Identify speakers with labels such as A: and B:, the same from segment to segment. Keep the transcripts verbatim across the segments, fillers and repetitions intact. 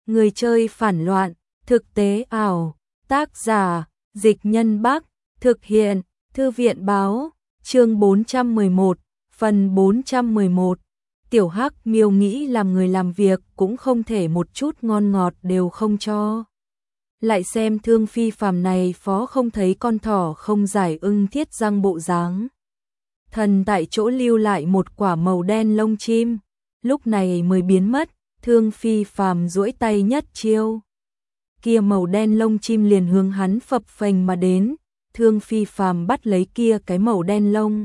A: Người chơi phản loạn, thực tế ảo, tác giả, Dịch Nhân Bắc, thực hiện, Thư viện báo, chương bốn trăm mười một, phần bốn trăm mười một. Tiểu Hắc Miêu nghĩ làm người làm việc cũng không thể một chút ngon ngọt đều không cho. Lại xem Thương Phi phàm này phó không thấy con thỏ không giải ưng thiết răng bộ dáng. Thần tại chỗ lưu lại một quả màu đen lông chim, lúc này mới biến mất. Thương Phi phàm duỗi tay nhất chiêu, kia màu đen lông chim liền hướng hắn phập phềnh mà đến. Thương Phi phàm bắt lấy kia cái màu đen lông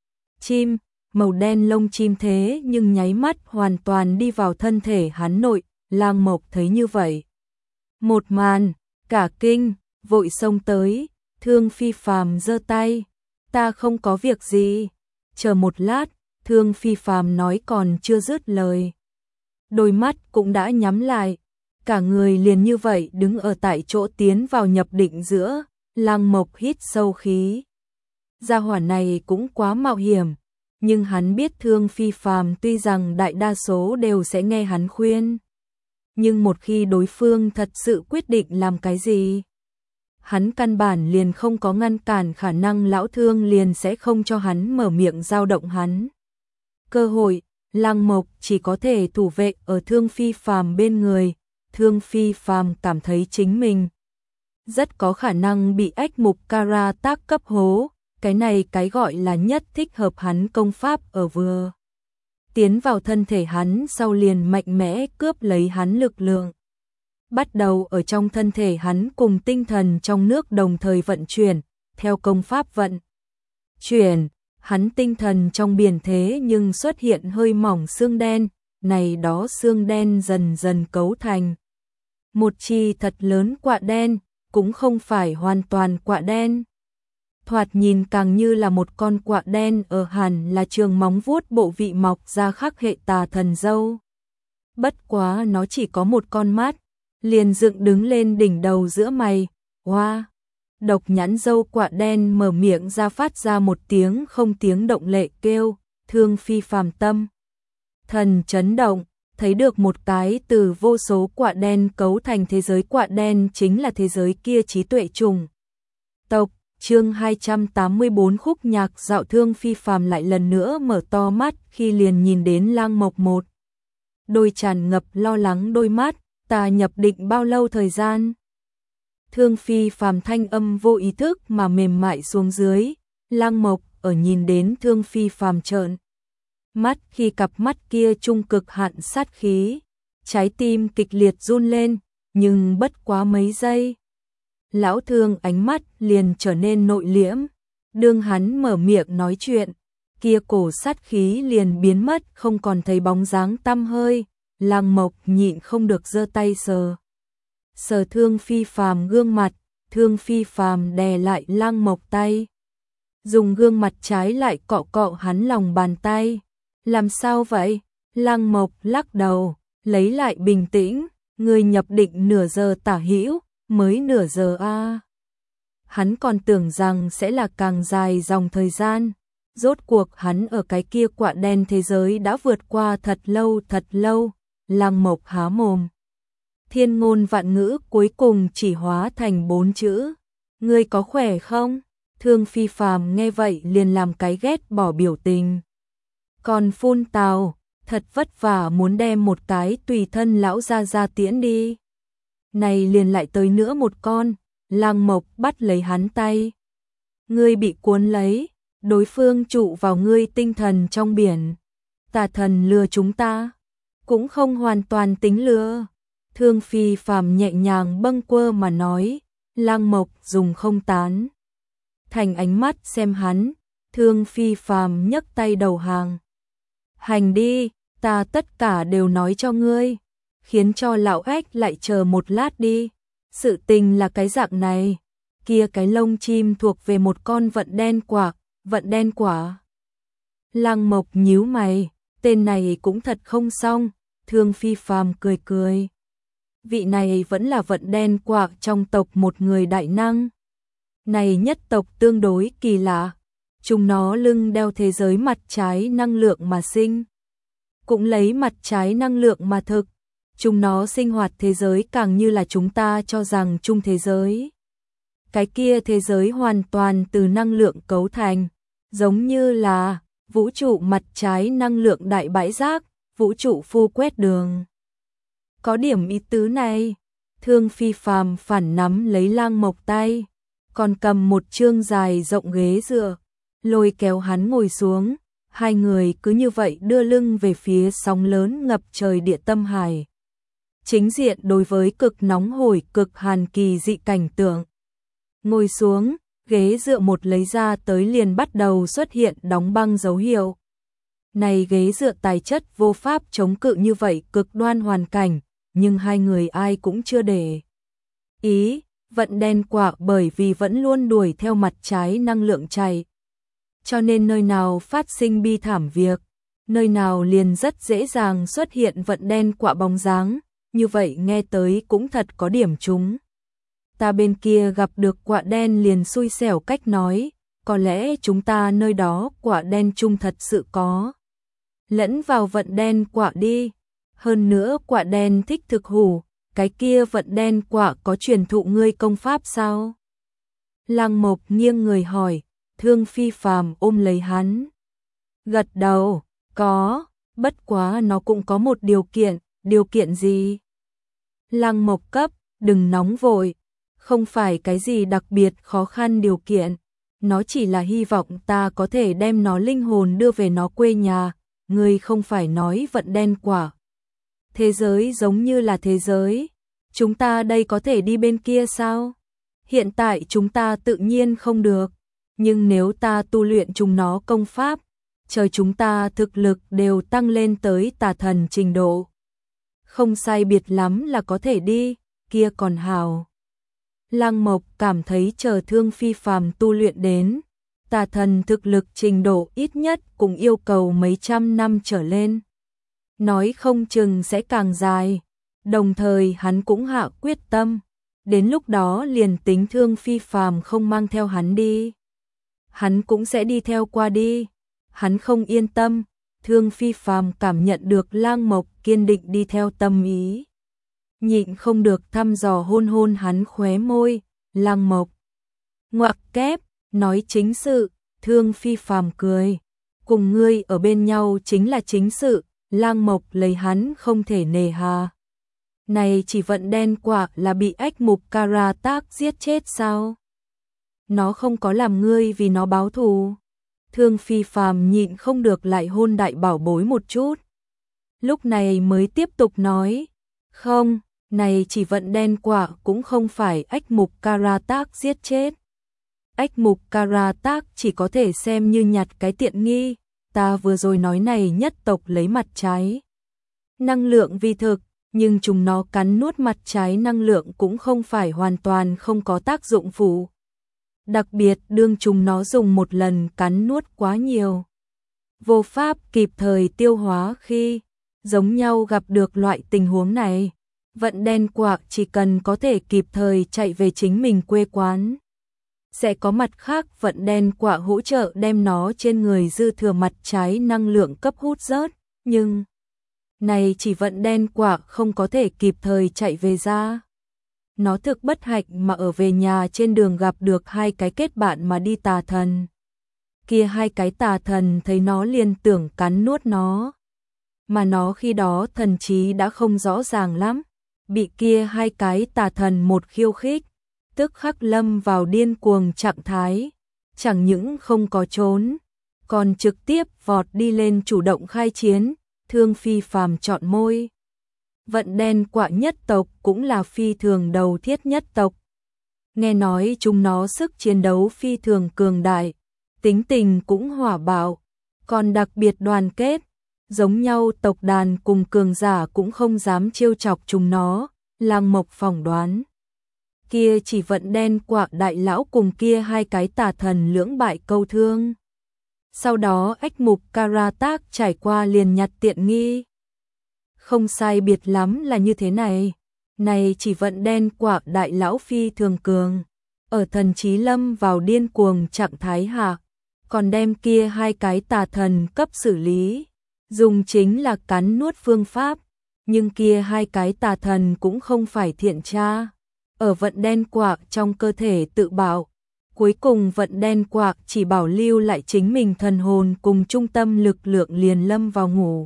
A: chim, màu đen lông chim thế nhưng nháy mắt hoàn toàn đi vào thân thể hắn nội. Lang Mộc thấy như vậy một màn, cả kinh, vội xông tới. Thương Phi phàm giơ tay, ta không có việc gì. Chờ một lát, Thương Phi phàm nói còn chưa dứt lời, đôi mắt cũng đã nhắm lại, cả người liền như vậy đứng ở tại chỗ tiến vào nhập định giữa. Lang Mộc hít sâu khí, gia hỏa này cũng quá mạo hiểm, nhưng hắn biết Thương Phi phàm tuy rằng đại đa số đều sẽ nghe hắn khuyên, nhưng một khi đối phương thật sự quyết định làm cái gì, hắn căn bản liền không có ngăn cản khả năng. Lão Thương liền sẽ không cho hắn mở miệng dao động hắn cơ hội. Lang Mộc chỉ có thể thủ vệ ở Thương Phi phàm bên người. Thương Phi phàm cảm thấy chính mình rất có khả năng bị ách mục Kara tác cấp hố, cái này cái gọi là nhất thích hợp hắn công pháp ở vừa tiến vào thân thể hắn sau liền mạnh mẽ cướp lấy hắn lực lượng, bắt đầu ở trong thân thể hắn cùng tinh thần trong nước đồng thời vận chuyển. Theo công pháp vận chuyển, hắn tinh thần trong biển thế nhưng xuất hiện hơi mỏng xương đen, này đó xương đen dần dần cấu thành một chi thật lớn quạ đen, cũng không phải hoàn toàn quạ đen. Thoạt nhìn càng như là một con quạ đen, ở hẳn là trường móng vuốt bộ vị mọc ra khắc hệ tà thần dâu. Bất quá nó chỉ có một con mắt, liền dựng đứng lên đỉnh đầu giữa mày. Hoa! Độc nhãn dâu quạ đen mở miệng ra phát ra một tiếng không tiếng động lệ kêu. Thương Phi phàm tâm thần chấn động, thấy được một cái từ vô số quạ đen cấu thành thế giới. Quạ đen chính là thế giới kia trí tuệ trùng tộc. Chương hai trăm tám mươi bốn khúc nhạc dạo. Thương Phi phàm lại lần nữa mở to mắt khi liền nhìn đến Lang Mộc một đôi tràn ngập lo lắng đôi mắt. Ta nhập định bao lâu thời gian? Thương Phi phàm thanh âm vô ý thức mà mềm mại xuống dưới. Lang Mộc ở nhìn đến Thương Phi phàm trợn mắt khi cặp mắt kia trung cực hạn sát khí, trái tim kịch liệt run lên, nhưng bất quá mấy giây, Lão Thương ánh mắt liền trở nên nội liễm. Đương hắn mở miệng nói chuyện, kia cổ sát khí liền biến mất, không còn thấy bóng dáng tăm hơi. Lang Mộc nhịn không được giơ tay sờ sờ Thương Phi phàm gương mặt. Thương Phi phàm đè lại Lang Mộc tay, dùng gương mặt trái lại cọ cọ hắn lòng bàn tay. Làm sao vậy? Lang Mộc lắc đầu, lấy lại bình tĩnh. Người nhập định nửa giờ tả hữu, mới nửa giờ a. À. Hắn còn tưởng rằng sẽ là càng dài dòng thời gian. Rốt cuộc hắn ở cái kia quạ đen thế giới đã vượt qua thật lâu thật lâu. Lang Mộc há mồm, thiên ngôn vạn ngữ cuối cùng chỉ hóa thành bốn chữ: ngươi có khỏe không? Thương Phi phàm nghe vậy liền làm cái ghét bỏ biểu tình, còn phun tào, thật vất vả muốn đem một cái tùy thân lão ra ra tiễn đi, này liền lại tới nữa một con. Lang Mộc bắt lấy hắn tay, ngươi bị cuốn lấy, đối phương trụ vào ngươi tinh thần trong biển. Tà thần lừa chúng ta, cũng không hoàn toàn tính lừa. Thương Phi phàm nhẹ nhàng bâng quơ mà nói. Lang Mộc dùng không tán thành ánh mắt xem hắn. Thương Phi phàm nhấc tay đầu hàng, hành đi, ta tất cả đều nói cho ngươi, khiến cho lão ếch lại chờ một lát đi. Sự tình là cái dạng này, kia cái lông chim thuộc về một con vận đen quả. Vận đen quả? Lang Mộc nhíu mày, tên này cũng thật không xong. Thương Phi phàm cười cười, vị này vẫn là vận đen quả trong tộc một người đại năng. Này nhất tộc tương đối kỳ lạ, chúng nó lưng đeo thế giới mặt trái năng lượng mà sinh, cũng lấy mặt trái năng lượng mà thực. Chúng nó sinh hoạt thế giới càng như là chúng ta cho rằng chung thế giới. Cái kia thế giới hoàn toàn từ năng lượng cấu thành, giống như là vũ trụ mặt trái năng lượng đại bãi rác, vũ trụ phu quét đường. Có điểm ý tứ này, Thương Phi Phàm phản nắm lấy Lang Mộc tay, còn cầm một chương dài rộng ghế dựa, lôi kéo hắn ngồi xuống, hai người cứ như vậy đưa lưng về phía sóng lớn ngập trời địa tâm hải. Chính diện đối với cực nóng hổi cực hàn kỳ dị cảnh tượng. Ngồi xuống, ghế dựa một lấy ra tới liền bắt đầu xuất hiện đóng băng dấu hiệu. Này ghế dựa tài chất vô pháp chống cự như vậy cực đoan hoàn cảnh, nhưng hai người ai cũng chưa để ý, vận đen quả bởi vì vẫn luôn đuổi theo mặt trái năng lượng chạy. Cho nên nơi nào phát sinh bi thảm việc, nơi nào liền rất dễ dàng xuất hiện vận đen quả bóng dáng, như vậy nghe tới cũng thật có điểm trúng. Ta bên kia gặp được quả đen liền xui xẻo cách nói, có lẽ chúng ta nơi đó quả đen chung thật sự có. Lẫn vào vận đen quả đi, hơn nữa quả đen thích thực hủ, cái kia vận đen quả có truyền thụ ngươi công pháp sao? Lang Mộc nghiêng người hỏi, Thương Phi Phàm ôm lấy hắn. Gật đầu, có, bất quá nó cũng có một điều kiện, điều kiện gì? Lang Mộc cấp, đừng nóng vội, không phải cái gì đặc biệt khó khăn điều kiện, nó chỉ là hy vọng ta có thể đem nó linh hồn đưa về nó quê nhà, ngươi không phải nói vận đen quả. Thế giới giống như là thế giới, chúng ta đây có thể đi bên kia sao? Hiện tại chúng ta tự nhiên không được, nhưng nếu ta tu luyện chúng nó công pháp, chờ chúng ta thực lực đều tăng lên tới tà thần trình độ. Không sai biệt lắm là có thể đi, kia còn hào. Lang Mộc cảm thấy chờ Thương Phi Phàm tu luyện đến, tà thần thực lực trình độ ít nhất cũng yêu cầu mấy trăm năm trở lên. Nói không chừng sẽ càng dài, đồng thời hắn cũng hạ quyết tâm, đến lúc đó liền tính Thương Phi Phàm không mang theo hắn đi. Hắn cũng sẽ đi theo qua đi, hắn không yên tâm, Thương Phi Phàm cảm nhận được Lang Mộc kiên định đi theo tâm ý. Nhịn không được thăm dò hôn hôn hắn khóe môi, Lang Mộc. Ngoặc kép, nói chính sự, Thương Phi Phàm cười. Cùng ngươi ở bên nhau chính là chính sự, Lang Mộc lấy hắn không thể nề hà. Này chỉ vận đen quả là bị ách mục Kara tác giết chết sao? Nó không có làm ngươi vì nó báo thù. Thương Phi Phàm nhịn không được lại hôn đại bảo bối một chút. Lúc này mới tiếp tục nói, không, này chỉ vận đen quả cũng không phải ách mục Kara tác giết chết. Ách mục Kara tác chỉ có thể xem như nhặt cái tiện nghi, ta vừa rồi nói này nhất tộc lấy mặt trái. Năng lượng vi thực, nhưng chúng nó cắn nuốt mặt trái năng lượng cũng không phải hoàn toàn không có tác dụng phụ. Đặc biệt đương chúng nó dùng một lần cắn nuốt quá nhiều. Vô pháp kịp thời tiêu hóa khi giống nhau gặp được loại tình huống này. Vận đen quả chỉ cần có thể kịp thời chạy về chính mình quê quán. Sẽ có mặt khác vận đen quả hỗ trợ đem nó trên người dư thừa mặt trái năng lượng cấp hút rớt. Nhưng này chỉ vận đen quả không có thể kịp thời chạy về ra. Nó thực bất hạnh mà ở về nhà trên đường gặp được hai cái kết bạn mà đi tà thần. Kia hai cái tà thần thấy nó liền tưởng cắn nuốt nó. Mà nó khi đó thần trí đã không rõ ràng lắm. Bị kia hai cái tà thần một khiêu khích, tức khắc lâm vào điên cuồng trạng thái. Chẳng những không có trốn, còn trực tiếp vọt đi lên chủ động khai chiến. Thương Phi Phàm chọn môi. Vận đen quả nhất tộc cũng là phi thường đầu thiết nhất tộc. Nghe nói chúng nó sức chiến đấu phi thường cường đại, tính tình cũng hỏa bạo, còn đặc biệt đoàn kết, giống nhau tộc đàn cùng cường giả cũng không dám trêu chọc chúng nó, Lang Mộc phỏng đoán. Kia chỉ vận đen quả đại lão cùng kia hai cái tà thần lưỡng bại câu thương. Sau đó ách mục Kara tác trải qua liền nhặt tiện nghi. Không sai biệt lắm là như thế này. Này chỉ vận đen quả đại lão phi thường cường. Ở thần trí lâm vào điên cuồng trạng thái hạ. Còn đem kia hai cái tà thần cấp xử lý. Dùng chính là cắn nuốt phương pháp. Nhưng kia hai cái tà thần cũng không phải thiện tra. Ở vận đen quạc trong cơ thể tự bảo. Cuối cùng vận đen quạc chỉ bảo lưu lại chính mình thần hồn cùng trung tâm lực lượng liền lâm vào ngủ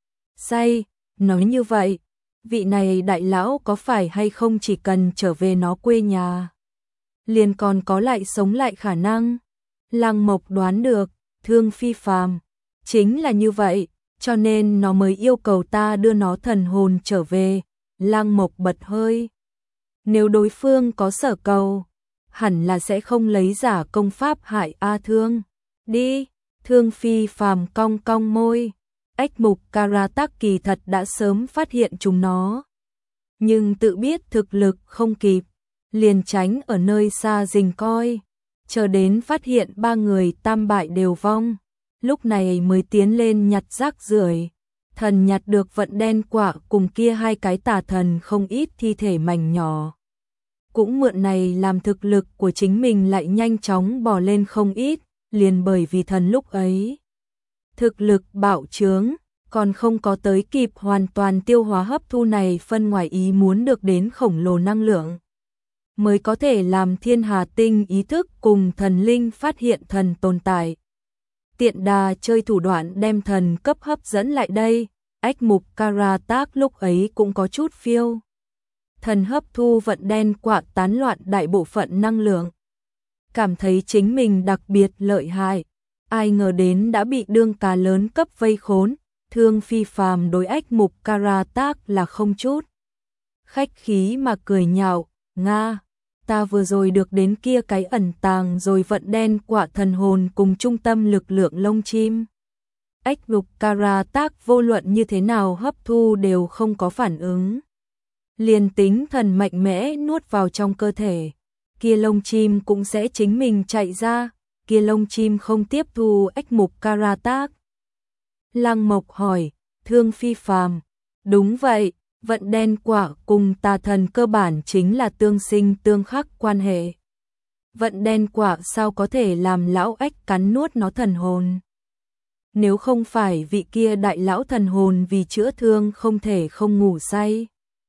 A: say. Nói như vậy, vị này đại lão có phải hay không chỉ cần trở về nó quê nhà, liền còn có lại sống lại khả năng. Lăng Mộc đoán được, Thương Phi Phàm chính là như vậy, cho nên nó mới yêu cầu ta đưa nó thần hồn trở về. Lăng Mộc bật hơi. Nếu đối phương có sở cầu, hẳn là sẽ không lấy giả công pháp hại A Thương. Đi, Thương Phi Phàm cong cong môi. Ách Mục Karatak kỳ thật đã sớm phát hiện chúng nó, nhưng tự biết thực lực không kịp, liền tránh ở nơi xa rình coi, chờ đến phát hiện ba người tam bại đều vong, lúc này mới tiến lên nhặt rác rưởi. Thần nhặt được vận đen quả cùng kia hai cái tà thần không ít thi thể mảnh nhỏ. Cũng mượn này làm thực lực của chính mình lại nhanh chóng bò lên không ít, liền bởi vì thần lúc ấy thực lực bạo trướng, còn không có tới kịp hoàn toàn tiêu hóa hấp thu này phân ngoài ý muốn được đến khổng lồ năng lượng, mới có thể làm Thiên Hà Tinh ý thức cùng thần linh phát hiện thần tồn tại. Tiện đà chơi thủ đoạn đem thần cấp hấp dẫn lại đây, Ách Mục Karatak lúc ấy cũng có chút phiêu. Thần hấp thu vận đen quạ tán loạn đại bộ phận năng lượng, cảm thấy chính mình đặc biệt lợi hại. Ai ngờ đến đã bị đương cá lớn cấp vây khốn. Thương Phi Phàm đối Ách Mục Karatak là không chút khách khí mà cười nhạo, Nga, ta vừa rồi được đến kia cái ẩn tàng rồi vận đen quả thần hồn cùng trung tâm lực lượng lông chim. Ách Mục Karatak vô luận như thế nào hấp thu đều không có phản ứng. Liền tính thần mạnh mẽ nuốt vào trong cơ thể, kia lông chim cũng sẽ chính mình chạy ra, kia lông chim không tiếp thu Ách Mục Karatak. Lăng Mộc hỏi, Thương Phi Phàm, đúng vậy, vận đen quả cùng tà thần cơ bản chính là tương sinh tương khắc quan hệ. Vận đen quả sao có thể làm lão ách cắn nuốt nó thần hồn? Nếu không phải vị kia đại lão thần hồn vì chữa thương không thể không ngủ say,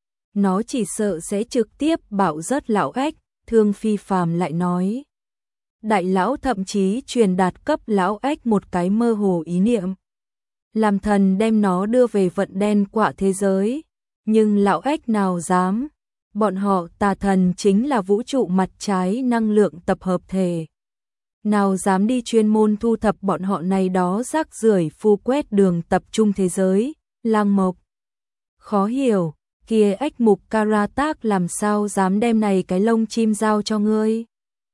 A: nó chỉ sợ sẽ trực tiếp bạo rớt lão ách. Thương Phi Phàm lại nói, đại lão thậm chí truyền đạt cấp lão ách một cái mơ hồ ý niệm, làm thần đem nó đưa về vận đen quả thế giới, nhưng lão ách nào dám, bọn họ tà thần chính là vũ trụ mặt trái năng lượng tập hợp thể, nào dám đi chuyên môn thu thập bọn họ này đó rác rưởi phu quét đường tập trung thế giới. Lăng Mộc khó hiểu, kia Ách Mục Karatak làm sao dám đem này cái lông chim giao cho ngươi?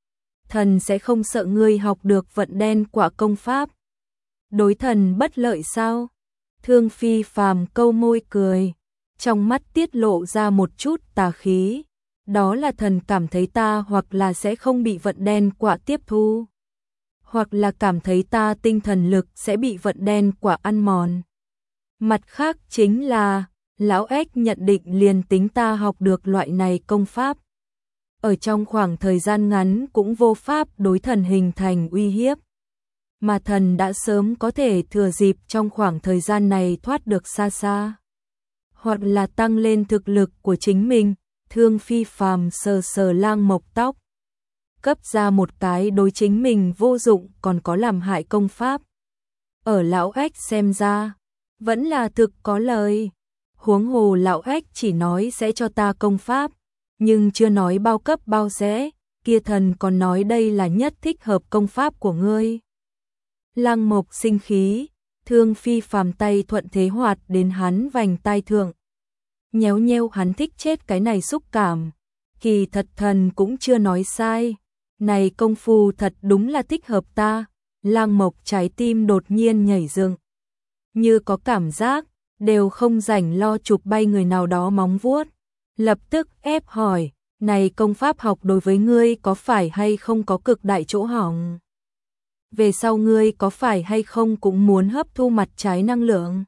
A: Thần sẽ không sợ ngươi học được vận đen quả công pháp, đối thần bất lợi sao? Thương Phi Phàm câu môi cười, trong mắt tiết lộ ra một chút tà khí, đó là thần cảm thấy ta hoặc là sẽ không bị vận đen quả tiếp thu, hoặc là cảm thấy ta tinh thần lực sẽ bị vận đen quả ăn mòn. Mặt khác chính là, lão ách nhận định liền tính ta học được loại này công pháp, ở trong khoảng thời gian ngắn cũng vô pháp đối thần hình thành uy hiếp, mà thần đã sớm có thể thừa dịp trong khoảng thời gian này thoát được xa xa, hoặc là tăng lên thực lực của chính mình. Thương Phi Phàm sờ sờ Lăng Mộc tóc, cấp ra một cái đối chính mình vô dụng còn có làm hại công pháp. Ở lão ách xem ra, vẫn là thực có lời. Huống hồ lão ách chỉ nói sẽ cho ta công pháp, nhưng chưa nói bao cấp bao sẽ, kia thần còn nói đây là nhất thích hợp công pháp của ngươi. Lăng Mộc sinh khí, Thương Phi Phàm tay thuận thế hoạt đến hắn vành tai thượng, nhéo nheo hắn thích chết cái này xúc cảm. Kỳ thật thần cũng chưa nói sai, này công phu thật đúng là thích hợp ta. Lăng Mộc trái tim đột nhiên nhảy dựng, như có cảm giác, đều không rảnh lo chụp bay người nào đó móng vuốt, lập tức ép hỏi, này công pháp học đối với ngươi có phải hay không có cực đại chỗ hỏng? Về sau ngươi có phải hay không cũng muốn hấp thu mặt trái năng lượng?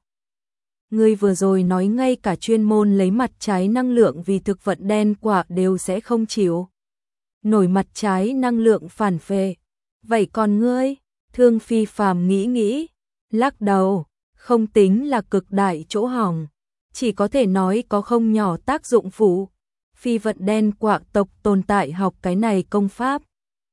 A: Ngươi vừa rồi nói ngay cả chuyên môn lấy mặt trái năng lượng vì thực vận đen quả đều sẽ không chịu nổi mặt trái năng lượng phản phệ. Vậy còn ngươi? Thương Phi Phàm nghĩ nghĩ, lắc đầu, không tính là cực đại chỗ hỏng, chỉ có thể nói có không nhỏ tác dụng phụ. Phi vận đen quạ tộc tồn tại học cái này công pháp,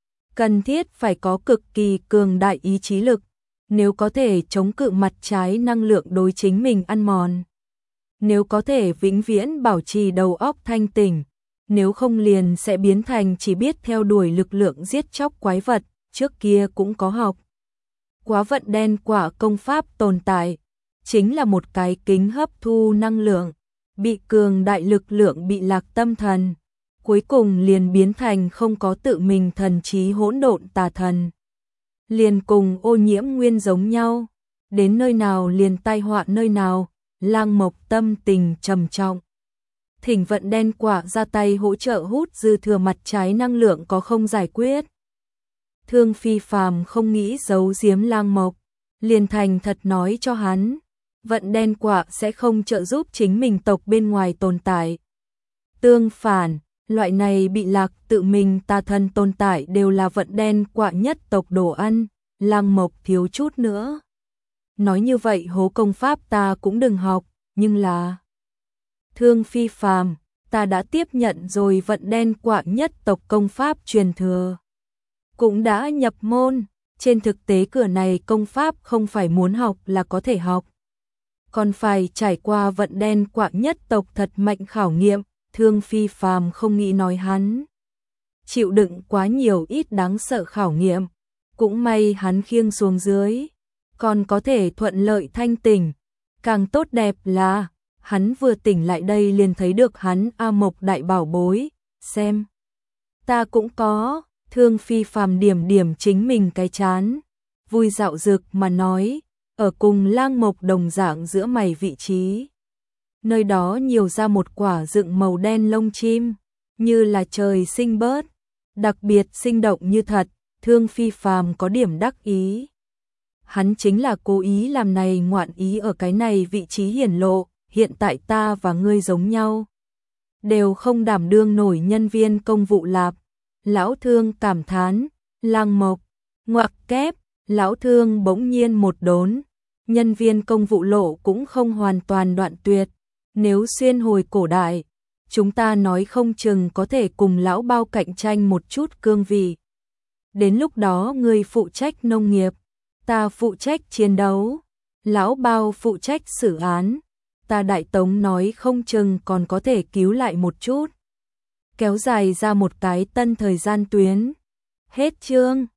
A: cần thiết phải có cực kỳ cường đại ý chí lực, nếu có thể chống cự mặt trái năng lượng đối chính mình ăn mòn. Nếu có thể vĩnh viễn bảo trì đầu óc thanh tỉnh, nếu không liền sẽ biến thành chỉ biết theo đuổi lực lượng giết chóc quái vật, trước kia cũng có học. Quá vận đen quả công pháp tồn tại, chính là một cái kính hấp thu năng lượng, bị cường đại lực lượng bị lạc tâm thần, cuối cùng liền biến thành không có tự mình thần trí hỗn độn tà thần. Liền cùng ô nhiễm nguyên giống nhau, đến nơi nào liền tai họa nơi nào. Lang Mộc tâm tình trầm trọng. Thỉnh vận đen quả ra tay hỗ trợ hút dư thừa mặt trái năng lượng có không giải quyết. Thương Phi Phàm không nghĩ giấu giếm Lang Mộc, liền thành thật nói cho hắn, vận đen quả sẽ không trợ giúp chính mình tộc bên ngoài tồn tại. Tương phản, loại này bị lạc tự mình tà thần tồn tại đều là vận đen quả nhất tộc đồ ăn. Lang Mộc thiếu chút nữa nói như vậy hố công pháp ta cũng đừng học, nhưng là Thương Phi Phàm, ta đã tiếp nhận rồi vận đen quả nhất tộc công pháp truyền thừa, cũng đã nhập môn, trên thực tế cửa này công pháp không phải muốn học là có thể học, còn phải trải qua vận đen quả nhất tộc thật mạnh khảo nghiệm. Thương Phi Phàm không nghĩ nói hắn chịu đựng quá nhiều ít đáng sợ khảo nghiệm, cũng may hắn khiêng xuống dưới, còn có thể thuận lợi thanh tỉnh. Càng tốt đẹp là, hắn vừa tỉnh lại đây liền thấy được hắn A Mộc đại bảo bối, xem. Ta cũng có, Thương Phi Phàm điểm điểm chính mình cái chán, vui dạo dực mà nói, ở cùng Lang Mộc đồng dạng giữa mày vị trí. Nơi đó nhiều ra một quả dựng màu đen lông chim, như là trời sinh bớt, đặc biệt sinh động như thật. Thương Phi Phàm có điểm đắc ý. Hắn chính là cố ý làm này ngoạn ý ở cái này vị trí hiển lộ, hiện tại ta và ngươi giống nhau, đều không đảm đương nổi nhân viên công vụ lạp. Lão Thương cảm thán, Lang Mộc, ngoặc kép, Lão Thương bỗng nhiên một đốn, nhân viên công vụ lộ cũng không hoàn toàn đoạn tuyệt, nếu xuyên hồi cổ đại, chúng ta nói không chừng có thể cùng lão bao cạnh tranh một chút cương vị. Đến lúc đó ngươi phụ trách nông nghiệp, ta phụ trách chiến đấu, lão bao phụ trách xử án, ta đại tống nói không chừng còn có thể cứu lại một chút. Kéo dài ra một cái tân thời gian tuyến. Hết chương.